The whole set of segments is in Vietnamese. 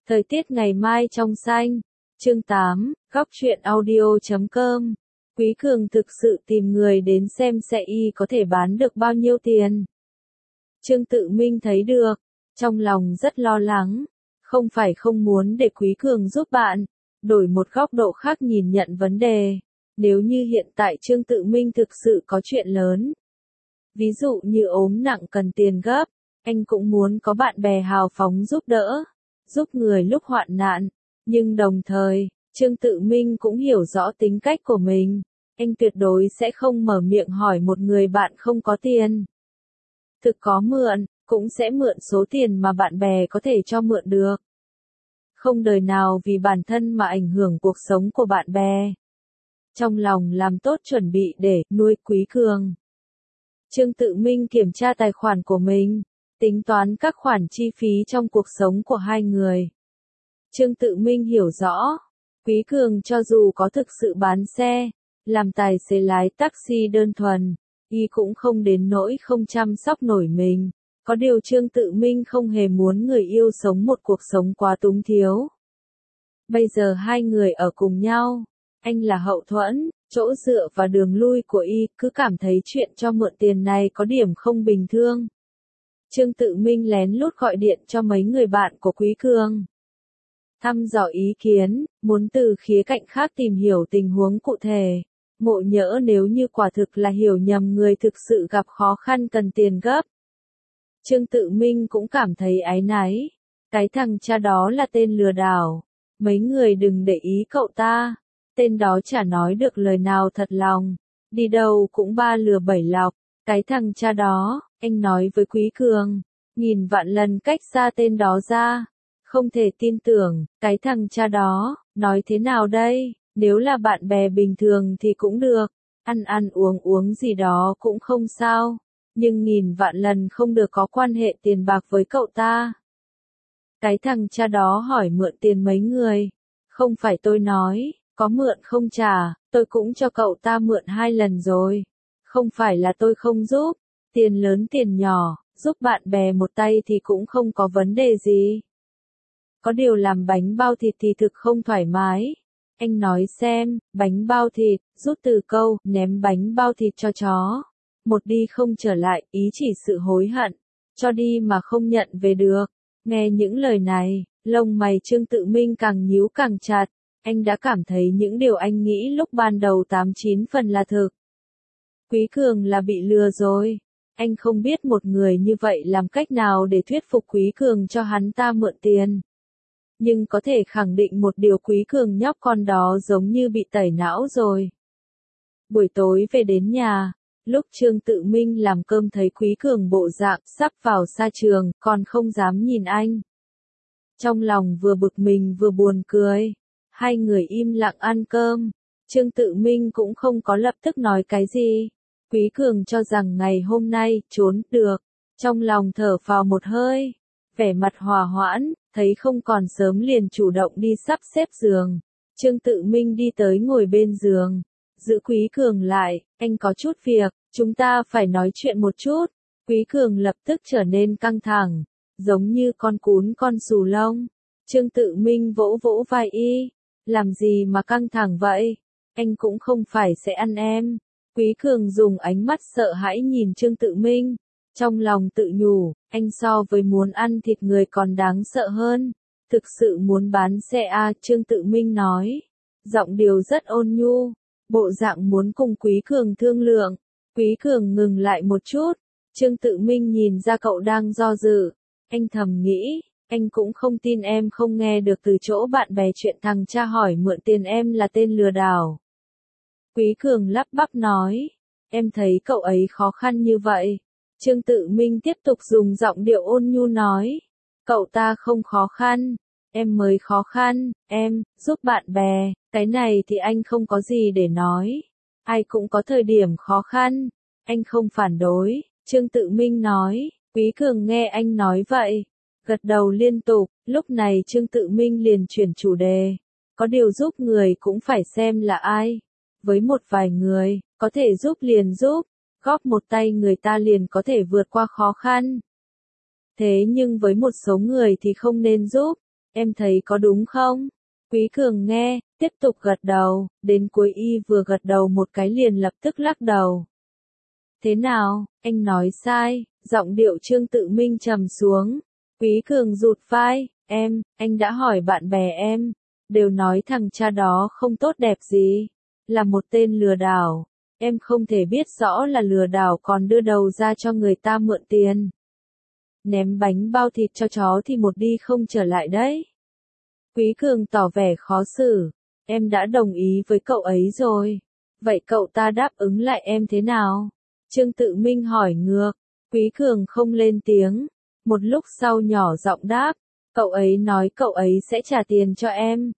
Thời tiết ngày mai trong xanh. Chương 8, góc truyện audio.com. Quý Cường thực sự tìm người đến xem xe y có thể bán được bao nhiêu tiền. Trương Tự Minh thấy được, trong lòng rất lo lắng, không phải không muốn để Quý Cường giúp bạn, đổi một góc độ khác nhìn nhận vấn đề. Nếu như hiện tại Trương Tự Minh thực sự có chuyện lớn, ví dụ như ốm nặng cần tiền gấp, anh cũng muốn có bạn bè hào phóng giúp đỡ, giúp người lúc hoạn nạn, nhưng đồng thời, Trương Tự Minh cũng hiểu rõ tính cách của mình, anh tuyệt đối sẽ không mở miệng hỏi một người bạn không có tiền. Thực có mượn, cũng sẽ mượn số tiền mà bạn bè có thể cho mượn được. Không đời nào vì bản thân mà ảnh hưởng cuộc sống của bạn bè. Trong lòng làm tốt chuẩn bị để nuôi Quý Cường. Trương Tự Minh kiểm tra tài khoản của mình, tính toán các khoản chi phí trong cuộc sống của hai người. Trương Tự Minh hiểu rõ, Quý Cường cho dù có thực sự bán xe, làm tài xế lái taxi đơn thuần, y cũng không đến nỗi không chăm sóc nổi mình. Có điều Trương Tự Minh không hề muốn người yêu sống một cuộc sống quá túng thiếu. Bây giờ hai người ở cùng nhau, anh là hậu thuẫn, chỗ dựa và đường lui của y, cứ cảm thấy chuyện cho mượn tiền này có điểm không bình thường. Trương Tự Minh lén lút gọi điện cho mấy người bạn của Quý Cường. Thăm dò ý kiến, muốn từ khía cạnh khác tìm hiểu tình huống cụ thể. Ngộ nhỡ nếu như quả thực là hiểu nhầm người thực sự gặp khó khăn cần tiền gấp. Trương Tự Minh cũng cảm thấy áy náy. Cái thằng cha đó là tên lừa đảo. Mấy người đừng để ý cậu ta. Tên đó chả nói được lời nào thật lòng. Đi đâu cũng ba lừa bảy lọc. Cái thằng cha đó, anh nói với Quý Cường. Nghìn vạn lần cách xa tên đó ra. Không thể tin tưởng, cái thằng cha đó, nói thế nào đây? Nếu là bạn bè bình thường thì cũng được. Ăn uống gì đó cũng không sao. Nhưng nghìn vạn lần không được có quan hệ tiền bạc với cậu ta. Cái thằng cha đó hỏi mượn tiền mấy người. Không phải tôi nói, có mượn không trả, tôi cũng cho cậu ta mượn 2 lần rồi. Không phải là tôi không giúp, tiền lớn tiền nhỏ, giúp bạn bè một tay thì cũng không có vấn đề gì. Có điều làm bánh bao thịt thì thực không thoải mái. Anh nói xem, bánh bao thịt, rút từ câu, ném bánh bao thịt cho chó. Một đi không trở lại, ý chỉ sự hối hận. Cho đi mà không nhận về được. Nghe những lời này, lông mày Trương Tự Minh càng nhíu càng chặt. Anh đã cảm thấy những điều anh nghĩ lúc ban đầu 89 phần là thực. Quý Cường là bị lừa rồi. Anh không biết một người như vậy làm cách nào để thuyết phục Quý Cường cho hắn ta mượn tiền. Nhưng có thể khẳng định một điều, Quý Cường nhóc con đó giống như bị tẩy não rồi. Buổi tối về đến nhà, lúc Trương Tự Minh làm cơm thấy Quý Cường bộ dạng sắp vào xa trường, còn không dám nhìn anh. Trong lòng vừa bực mình vừa buồn cười. Hai người im lặng ăn cơm. Trương Tự Minh cũng không có lập tức nói cái gì. Quý Cường cho rằng ngày hôm nay trốn được. Trong lòng thở phào một hơi. Vẻ mặt hòa hoãn, thấy không còn sớm liền chủ động đi sắp xếp giường. Trương Tự Minh đi tới ngồi bên giường. Giữ Quý Cường lại, anh có chút việc, chúng ta phải nói chuyện một chút. Quý Cường lập tức trở nên căng thẳng, giống như con cún con xù lông. Trương Tự Minh vỗ vỗ vai y, làm gì mà căng thẳng vậy? Anh cũng không phải sẽ ăn em. Quý Cường dùng ánh mắt sợ hãi nhìn Trương Tự Minh. Trong lòng tự nhủ, anh so với muốn ăn thịt người còn đáng sợ hơn. Thực sự muốn bán xe à, Trương Tự Minh nói. Giọng điệu rất ôn nhu. Bộ dạng muốn cùng Quý Cường thương lượng. Quý Cường ngừng lại một chút. Trương Tự Minh nhìn ra cậu đang do dự. Anh thầm nghĩ, anh cũng không tin em không nghe được từ chỗ bạn bè chuyện thằng cha hỏi mượn tiền em là tên lừa đảo. Quý Cường lắp bắp nói, em thấy cậu ấy khó khăn như vậy. Trương Tự Minh tiếp tục dùng giọng điệu ôn nhu nói, cậu ta không khó khăn, em mới khó khăn, em, giúp bạn bè, cái này thì anh không có gì để nói. Ai cũng có thời điểm khó khăn, anh không phản đối, Trương Tự Minh nói. Quý Cường nghe anh nói vậy, gật đầu liên tục, lúc này Trương Tự Minh liền chuyển chủ đề. Có điều giúp người cũng phải xem là ai. Với một vài người, có thể giúp liền giúp, góp một tay người ta liền có thể vượt qua khó khăn. Thế nhưng với một số người thì không nên giúp. Em thấy có đúng không? Quý Cường nghe, tiếp tục gật đầu, đến cuối y vừa gật đầu một cái liền lập tức lắc đầu. Thế nào, anh nói sai, giọng điệu Trương Tự Minh trầm xuống. Quý Cường rụt vai, anh đã hỏi bạn bè em, đều nói thằng cha đó không tốt đẹp gì, là một tên lừa đảo. Em không thể biết rõ là lừa đảo còn đưa đầu ra cho người ta mượn tiền. Ném bánh bao thịt cho chó thì một đi không trở lại đấy. Quý Cường tỏ vẻ khó xử, em đã đồng ý với cậu ấy rồi. Vậy cậu ta đáp ứng lại em thế nào? Trương Tự Minh hỏi ngược, Quý Cường không lên tiếng. Một lúc sau nhỏ giọng đáp, cậu ấy nói cậu ấy sẽ trả tiền cho em.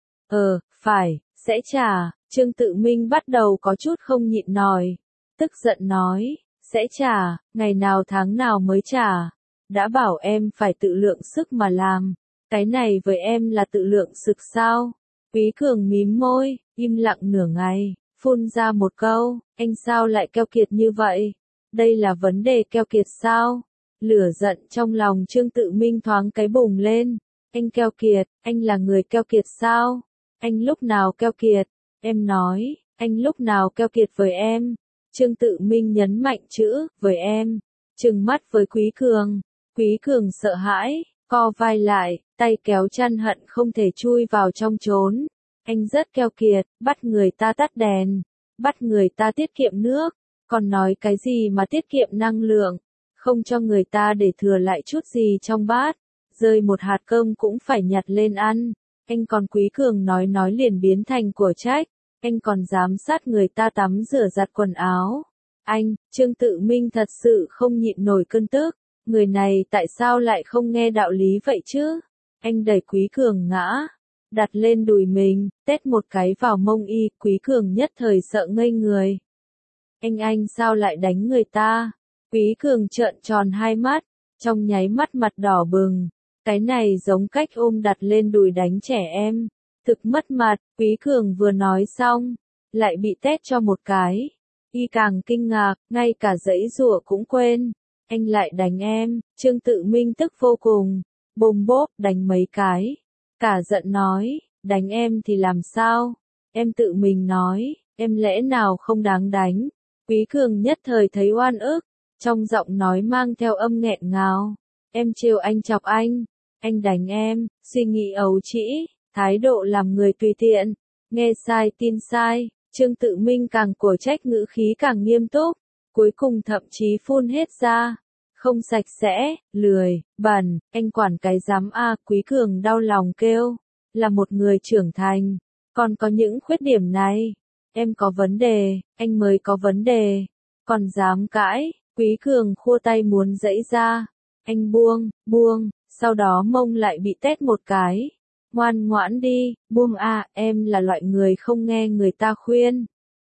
Phải, sẽ trả. Trương Tự Minh bắt đầu có chút không nhịn nổi. Tức giận nói, sẽ trả, ngày nào tháng nào mới trả. Đã bảo em phải tự lượng sức mà làm. Cái này với em là tự lượng sức sao? Quý Cường mím môi, im lặng nửa ngày, phun ra một câu, anh sao lại keo kiệt như vậy? Đây là vấn đề keo kiệt sao? Lửa giận trong lòng Trương Tự Minh thoáng cái bùng lên. Anh keo kiệt, anh là người keo kiệt sao? Anh lúc nào keo kiệt? Em nói, anh lúc nào keo kiệt với em? Trương Tự Minh nhấn mạnh chữ, với em. Trừng mắt với Quý Cường. Quý Cường sợ hãi, co vai lại, tay kéo chăn hận không thể chui vào trong chốn. Anh rất keo kiệt, bắt người ta tắt đèn, bắt người ta tiết kiệm nước, còn nói cái gì mà tiết kiệm năng lượng, không cho người ta để thừa lại chút gì trong bát, rơi một hạt cơm cũng phải nhặt lên ăn. Anh còn Quý Cường nói liền biến thành của trách, anh còn giám sát người ta tắm rửa giặt quần áo. Anh, Trương Tự Minh thật sự không nhịn nổi cơn tức, người này tại sao lại không nghe đạo lý vậy chứ? Anh đẩy Quý Cường ngã, đặt lên đùi mình, tét một cái vào mông y, Quý Cường nhất thời sợ ngây người. Anh sao lại đánh người ta? Quý Cường trợn tròn hai mắt, trong nháy mắt mặt đỏ bừng. Cái này giống cách ôm đặt lên đùi đánh trẻ em. Thực mất mặt, Quý Cường vừa nói xong, lại bị tét cho một cái. Y càng kinh ngạc, ngay cả giãy giụa cũng quên. Anh lại đánh em, Trương Tự Minh tức vô cùng. Bôm bốp đánh mấy cái. Cả giận nói, đánh em thì làm sao? Em tự mình nói, em lẽ nào không đáng đánh? Quý Cường nhất thời thấy oan ức, trong giọng nói mang theo âm nghẹn ngào. Em trêu anh chọc anh đánh em, suy nghĩ ấu trĩ, thái độ làm người tùy tiện, nghe sai tin sai. Trương Tự Minh càng cổ trách ngữ khí càng nghiêm túc, cuối cùng thậm chí phun hết ra. Không sạch sẽ, lười, bẩn, anh quản cái giám a, Quý Cường đau lòng kêu, là một người trưởng thành, còn có những khuyết điểm này. Em có vấn đề, anh mới có vấn đề, còn dám cãi. Quý Cường khua tay muốn giãy ra, anh buông, sau đó mông lại bị tét một cái. Ngoan ngoãn đi, buông em là loại người không nghe người ta khuyên.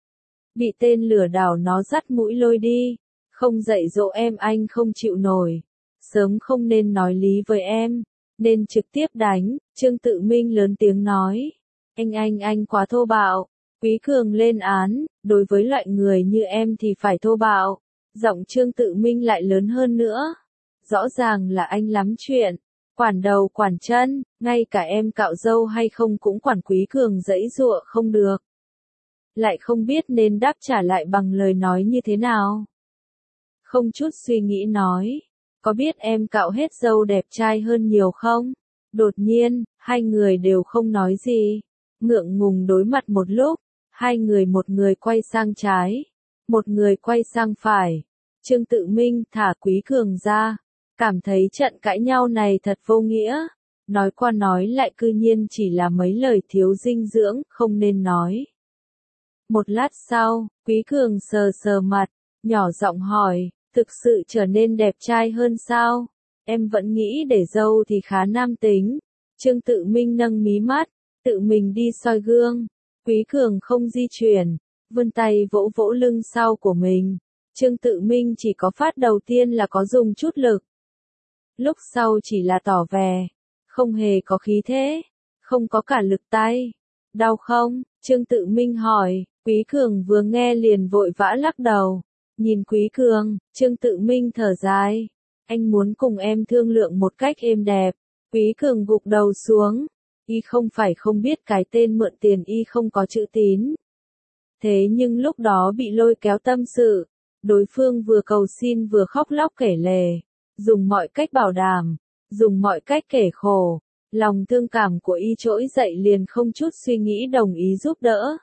Bị tên lừa đảo nó dắt mũi lôi đi, không dạy dỗ em anh không chịu nổi. Sớm không nên nói lý với em, nên trực tiếp đánh. Trương Tự Minh lớn tiếng nói, anh quá thô bạo. Quý Cường lên án, đối với loại người như em thì phải thô bạo. Giọng Trương Tự Minh lại lớn hơn nữa. Rõ ràng là anh lắm chuyện, quản đầu quản chân, ngay cả em cạo râu hay không cũng quản. Quý Cường giãy giụa không được, lại không biết nên đáp trả lại bằng lời nói như thế nào. Không chút suy nghĩ nói, có biết em cạo hết râu đẹp trai hơn nhiều không? Đột nhiên, hai người đều không nói gì, ngượng ngùng đối mặt một lúc, hai người một người quay sang trái, một người quay sang phải. Trương Tự Minh thả Quý Cường ra, cảm thấy trận cãi nhau này thật vô nghĩa, nói qua nói lại cư nhiên chỉ là mấy lời thiếu dinh dưỡng, không nên nói. Một lát sau, Quý Cường sờ sờ mặt, nhỏ giọng hỏi, thực sự trở nên đẹp trai hơn sao? Em vẫn nghĩ để dâu thì khá nam tính. Trương Tự Minh nâng mí mắt, tự mình đi soi gương. Quý Cường không di chuyển, vươn tay vỗ vỗ lưng sau của mình. Trương Tự Minh chỉ có phát đầu tiên là có dùng chút lực. Lúc sau chỉ là tỏ vẻ, không hề có khí thế, không có cả lực tay. Đau không? Trương Tự Minh hỏi. Quý Cường vừa nghe liền vội vã lắc đầu. Nhìn Quý Cường, Trương Tự Minh thở dài. Anh muốn cùng em thương lượng một cách êm đẹp. Quý Cường gục đầu xuống, Y không phải không biết cái tên mượn tiền Y không có chữ tín. Thế nhưng lúc đó bị lôi kéo tâm sự, đối phương vừa cầu xin vừa khóc lóc kể lể, dùng mọi cách bảo đảm, dùng mọi cách kể khổ, lòng thương cảm của Y trỗi dậy liền không chút suy nghĩ đồng ý giúp đỡ.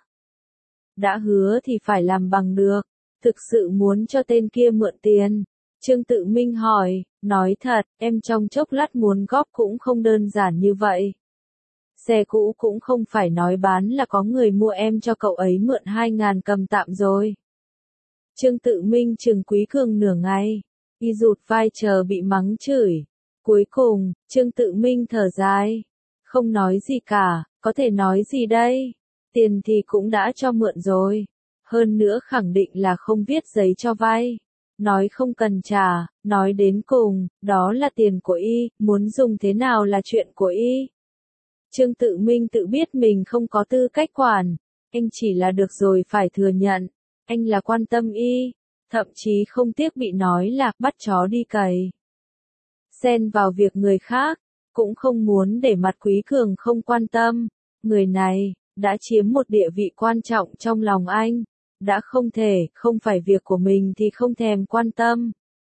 Đã hứa thì phải làm bằng được, thực sự muốn cho tên kia mượn tiền. Trương Tự Minh hỏi, nói thật, em trong chốc lát muốn góp cũng không đơn giản như vậy. Xe cũ cũng không phải nói bán là có người mua, em cho cậu ấy mượn 2.000 cầm tạm rồi. Trương Tự Minh chừng Quý Cường nửa ngày, Y rụt vai chờ bị mắng chửi. Cuối cùng, Trương Tự Minh thở dài, không nói gì cả, có thể nói gì đây? Tiền thì cũng đã cho mượn rồi. Hơn nữa khẳng định là không viết giấy cho vay. Nói không cần trả, nói đến cùng, đó là tiền của Y, muốn dùng thế nào là chuyện của Y. Trương Tự Minh tự biết mình không có tư cách quản, anh chỉ là được rồi phải thừa nhận, anh là quan tâm Y, thậm chí không tiếc bị nói là bắt chó đi cày. Xen vào việc người khác, cũng không muốn để mặt Quý Cường không quan tâm, người này đã chiếm một địa vị quan trọng trong lòng anh, đã không phải việc của mình thì không thèm quan tâm.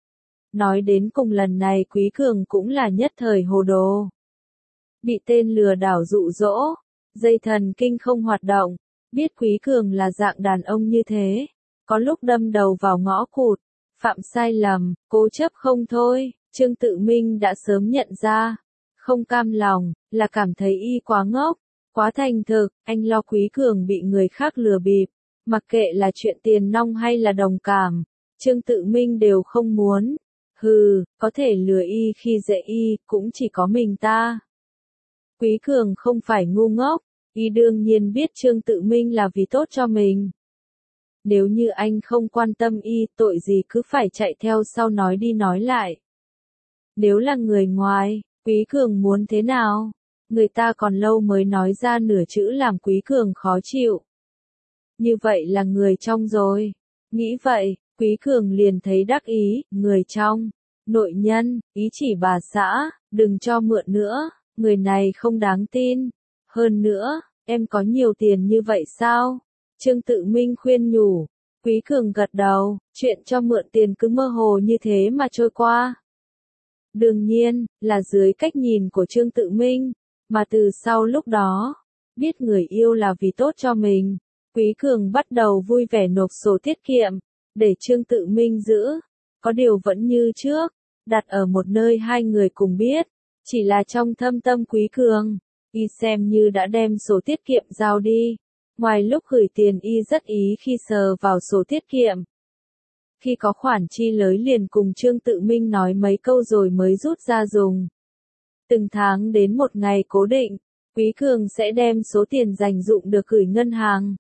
Nói đến cùng lần này Quý Cường cũng là nhất thời hồ đồ. Bị tên lừa đảo dụ dỗ, dây thần kinh không hoạt động, biết Quý Cường là dạng đàn ông như thế, có lúc đâm đầu vào ngõ cụt, phạm sai lầm, cố chấp không thôi, Trương Tự Minh đã sớm nhận ra, không cam lòng, là cảm thấy Y quá ngốc, quá thành thực, anh lo Quý Cường bị người khác lừa bịp, mặc kệ là chuyện tiền nong hay là đồng cảm, Trương Tự Minh đều không muốn. Hừ, có thể lừa Y khi dễ Y, cũng chỉ có mình ta. Quý Cường không phải ngu ngốc, Y đương nhiên biết Trương Tự Minh là vì tốt cho mình. Nếu như anh không quan tâm Y, tội gì cứ phải chạy theo sau nói đi nói lại. Nếu là người ngoài, Quý Cường muốn thế nào? Người ta còn lâu mới nói ra nửa chữ làm Quý Cường khó chịu. Như vậy là người trong rồi. Nghĩ vậy, Quý Cường liền thấy đắc ý, người trong. Nội nhân, ý chỉ bà xã, đừng cho mượn nữa, người này không đáng tin. Hơn nữa, em có nhiều tiền như vậy sao? Trương Tự Minh khuyên nhủ. Quý Cường gật đầu, chuyện cho mượn tiền cứ mơ hồ như thế mà trôi qua. Đương nhiên, là dưới cách nhìn của Trương Tự Minh, mà từ sau lúc đó, biết người yêu là vì tốt cho mình, Quý Cường bắt đầu vui vẻ nộp sổ tiết kiệm, để Trương Tự Minh giữ. Có điều vẫn như trước, đặt ở một nơi hai người cùng biết, chỉ là trong thâm tâm Quý Cường, Y xem như đã đem sổ tiết kiệm giao đi. Ngoài lúc gửi tiền Y rất ý khi sờ vào sổ tiết kiệm. Khi có khoản chi lới liền cùng Trương Tự Minh nói mấy câu rồi mới rút ra dùng. Từng tháng đến một ngày cố định, Quý Cường sẽ đem số tiền dành dụm được gửi ngân hàng.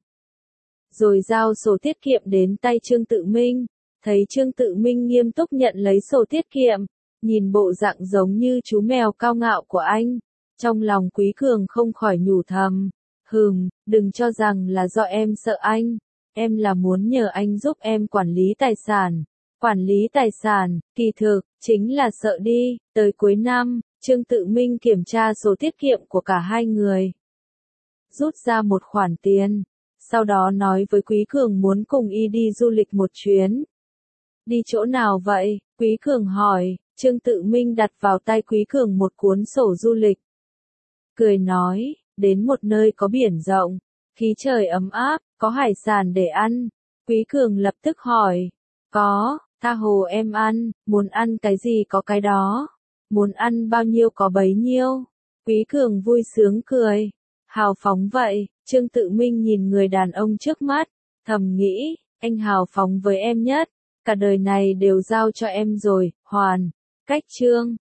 Rồi giao sổ tiết kiệm đến tay Trương Tự Minh, thấy Trương Tự Minh nghiêm túc nhận lấy sổ tiết kiệm, nhìn bộ dạng giống như chú mèo cao ngạo của anh. Trong lòng Quý Cường không khỏi nhủ thầm, đừng cho rằng là do em sợ anh, em là muốn nhờ anh giúp em quản lý tài sản. Quản lý tài sản, kỳ thực, chính là sợ đi. Tới cuối năm, Trương Tự Minh kiểm tra sổ tiết kiệm của cả hai người. Rút ra một khoản tiền, sau đó nói với Quý Cường muốn cùng Y đi du lịch một chuyến. Đi chỗ nào vậy? Quý Cường hỏi. Trương Tự Minh đặt vào tay Quý Cường một cuốn sổ du lịch. Cười nói, đến một nơi có biển rộng, khí trời ấm áp, có hải sản để ăn. Quý Cường lập tức hỏi, có, tha hồ em ăn, muốn ăn cái gì có cái đó, muốn ăn bao nhiêu có bấy nhiêu. Quý Cường vui sướng cười, hào phóng vậy. Trương Tự Minh nhìn người đàn ông trước mắt, thầm nghĩ, anh hào phóng với em nhất, cả đời này đều giao cho em rồi, hoàn. Cách chương